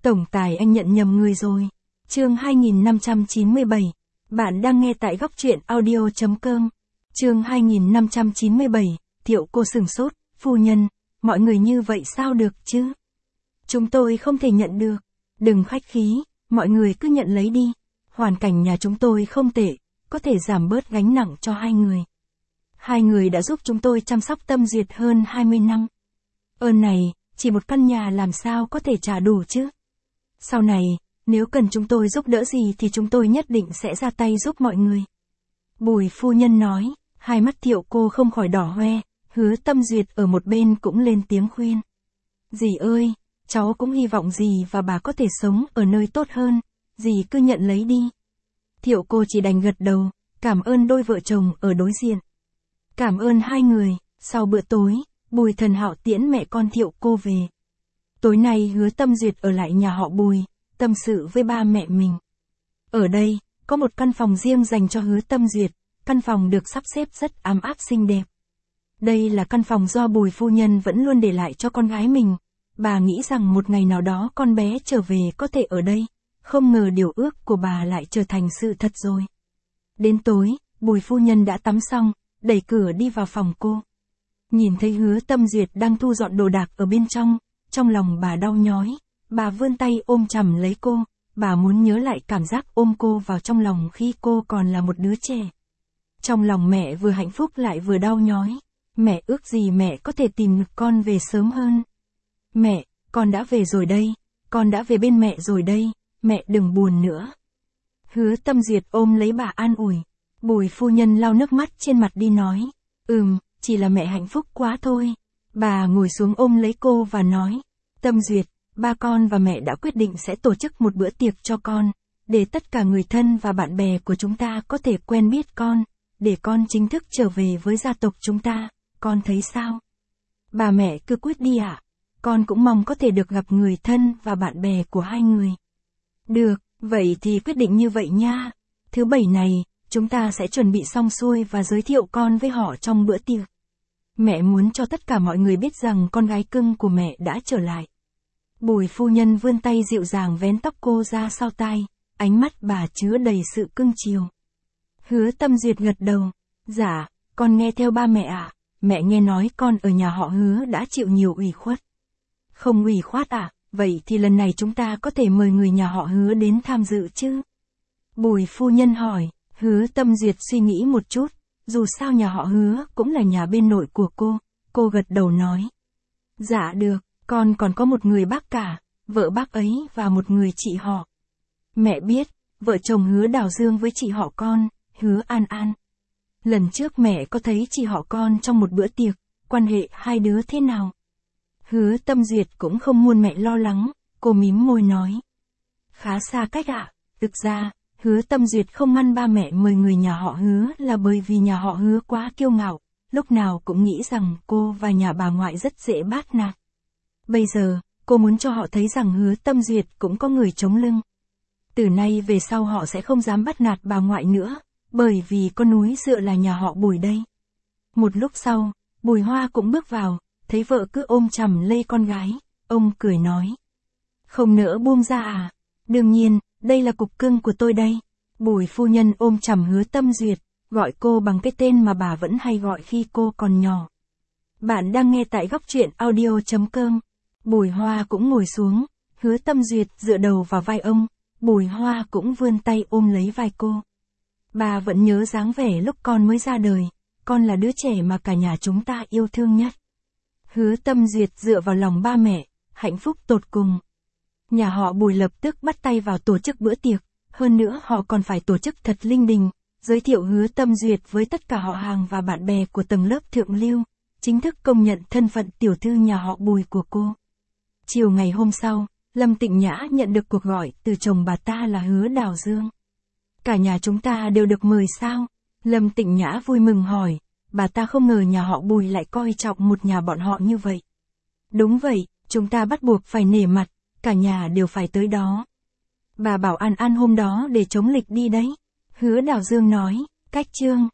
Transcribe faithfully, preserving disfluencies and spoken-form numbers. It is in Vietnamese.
Tổng tài anh nhận nhầm người rồi. Chương hai nghìn năm trăm chín mươi bảy. Bạn đang nghe tại góc truyện audio chấm com. Chương hai nghìn năm trăm chín mươi bảy. Thiệu cô sừng sốt, phu nhân, mọi người như vậy sao được chứ? Chúng tôi không thể nhận được. Đừng khách khí, mọi người cứ nhận lấy đi. Hoàn cảnh nhà chúng tôi không tệ, có thể giảm bớt gánh nặng cho hai người. Hai người đã giúp chúng tôi chăm sóc Tâm Duyệt hơn hai mươi năm. Ơn này, chỉ một căn nhà làm sao có thể trả đủ chứ? Sau này, nếu cần chúng tôi giúp đỡ gì thì chúng tôi nhất định sẽ ra tay giúp mọi người. Bùi phu nhân nói, hai mắt Thiệu cô không khỏi đỏ hoe, Hứa Tâm Duyệt ở một bên cũng lên tiếng khuyên. Dì ơi, cháu cũng hy vọng dì và bà có thể sống ở nơi tốt hơn, dì cứ nhận lấy đi. Thiệu cô chỉ đành gật đầu, cảm ơn đôi vợ chồng ở đối diện. Cảm ơn hai người. Sau bữa tối, Bùi Thần Hạo tiễn mẹ con Thiệu cô về. Tối nay Hứa Tâm Duyệt ở lại nhà họ Bùi, tâm sự với ba mẹ mình. Ở đây, có một căn phòng riêng dành cho Hứa Tâm Duyệt, căn phòng được sắp xếp rất ấm áp xinh đẹp. Đây là căn phòng do Bùi phu nhân vẫn luôn để lại cho con gái mình. Bà nghĩ rằng một ngày nào đó con bé trở về có thể ở đây, không ngờ điều ước của bà lại trở thành sự thật rồi. Đến tối, Bùi phu nhân đã tắm xong, đẩy cửa đi vào phòng cô. Nhìn thấy Hứa Tâm Duyệt đang thu dọn đồ đạc ở bên trong, trong lòng bà đau nhói, bà vươn tay ôm chầm lấy cô, bà muốn nhớ lại cảm giác ôm cô vào trong lòng khi cô còn là một đứa trẻ. Trong lòng mẹ vừa hạnh phúc lại vừa đau nhói, mẹ ước gì mẹ có thể tìm được con về sớm hơn. Mẹ, con đã về rồi đây, con đã về bên mẹ rồi đây, mẹ đừng buồn nữa. Hứa Tâm Duyệt ôm lấy bà an ủi. Bùi phu nhân lau nước mắt trên mặt đi nói, ừm, chỉ là mẹ hạnh phúc quá thôi. Bà ngồi xuống ôm lấy cô và nói, Tâm Duyệt, ba con và mẹ đã quyết định sẽ tổ chức một bữa tiệc cho con, để tất cả người thân và bạn bè của chúng ta có thể quen biết con, để con chính thức trở về với gia tộc chúng ta, con thấy sao? Bà mẹ cứ quyết đi ạ, à? Con cũng mong có thể được gặp người thân và bạn bè của hai người. Được, vậy thì quyết định như vậy nha. Thứ bảy này, chúng ta sẽ chuẩn bị xong xuôi và giới thiệu con với họ trong bữa tiệc. Mẹ muốn cho tất cả mọi người biết rằng con gái cưng của mẹ đã trở lại. Bùi phu nhân vươn tay dịu dàng vén tóc cô ra sau tai, ánh mắt bà chứa đầy sự cưng chiều. Hứa Tâm Duyệt gật đầu, dạ, con nghe theo ba mẹ ạ, à. Mẹ nghe nói con ở nhà họ Hứa đã chịu nhiều ủy khuất. Không ủy khuất à, vậy thì lần này chúng ta có thể mời người nhà họ Hứa đến tham dự chứ? Bùi phu nhân hỏi. Hứa Tâm Duyệt suy nghĩ một chút, dù sao nhà họ Hứa cũng là nhà bên nội của cô, cô gật đầu nói. Dạ được, con còn có một người bác cả, vợ bác ấy và một người chị họ. Mẹ biết, vợ chồng Hứa Đào Dương với chị họ con, Hứa An An. Lần trước mẹ có thấy chị họ con trong một bữa tiệc, quan hệ hai đứa thế nào? Hứa Tâm Duyệt cũng không muốn mẹ lo lắng, cô mím môi nói. Khá xa cách ạ, à? Thực ra, Hứa Tâm Duyệt không ngăn ba mẹ mời người nhà họ Hứa là bởi vì nhà họ Hứa quá kiêu ngạo, lúc nào cũng nghĩ rằng cô và nhà bà ngoại rất dễ bắt nạt. Bây giờ, cô muốn cho họ thấy rằng Hứa Tâm Duyệt cũng có người chống lưng. Từ nay về sau họ sẽ không dám bắt nạt bà ngoại nữa, bởi vì có núi dựa là nhà họ Bùi đây. Một lúc sau, Bùi Hoa cũng bước vào, thấy vợ cứ ôm chầm lấy con gái, ông cười nói. Không nỡ buông ra à? Đương nhiên, đây là cục cưng của tôi đây. Bùi phu nhân ôm chầm Hứa Tâm Duyệt, gọi cô bằng cái tên mà bà vẫn hay gọi khi cô còn nhỏ. Bạn đang nghe tại góc truyện audio chấm com. Bùi Hoa cũng ngồi xuống, Hứa Tâm Duyệt dựa đầu vào vai ông, Bùi Hoa cũng vươn tay ôm lấy vai cô. Bà vẫn nhớ dáng vẻ lúc con mới ra đời, con là đứa trẻ mà cả nhà chúng ta yêu thương nhất. Hứa Tâm Duyệt dựa vào lòng ba mẹ, hạnh phúc tột cùng. Nhà họ Bùi lập tức bắt tay vào tổ chức bữa tiệc, hơn nữa họ còn phải tổ chức thật linh đình, giới thiệu Hứa Tâm Duyệt với tất cả họ hàng và bạn bè của tầng lớp thượng lưu, chính thức công nhận thân phận tiểu thư nhà họ Bùi của cô. Chiều ngày hôm sau, Lâm Tịnh Nhã nhận được cuộc gọi từ chồng bà ta là Hứa Đào Dương. Cả nhà chúng ta đều được mời sao? Lâm Tịnh Nhã vui mừng hỏi, bà ta không ngờ nhà họ Bùi lại coi trọng một nhà bọn họ như vậy. Đúng vậy, chúng ta bắt buộc phải nể mặt, cả nhà đều phải tới đó. Bà bảo An An hôm đó để chống lịch đi đấy. Hứa Đào Dương nói, cách chương.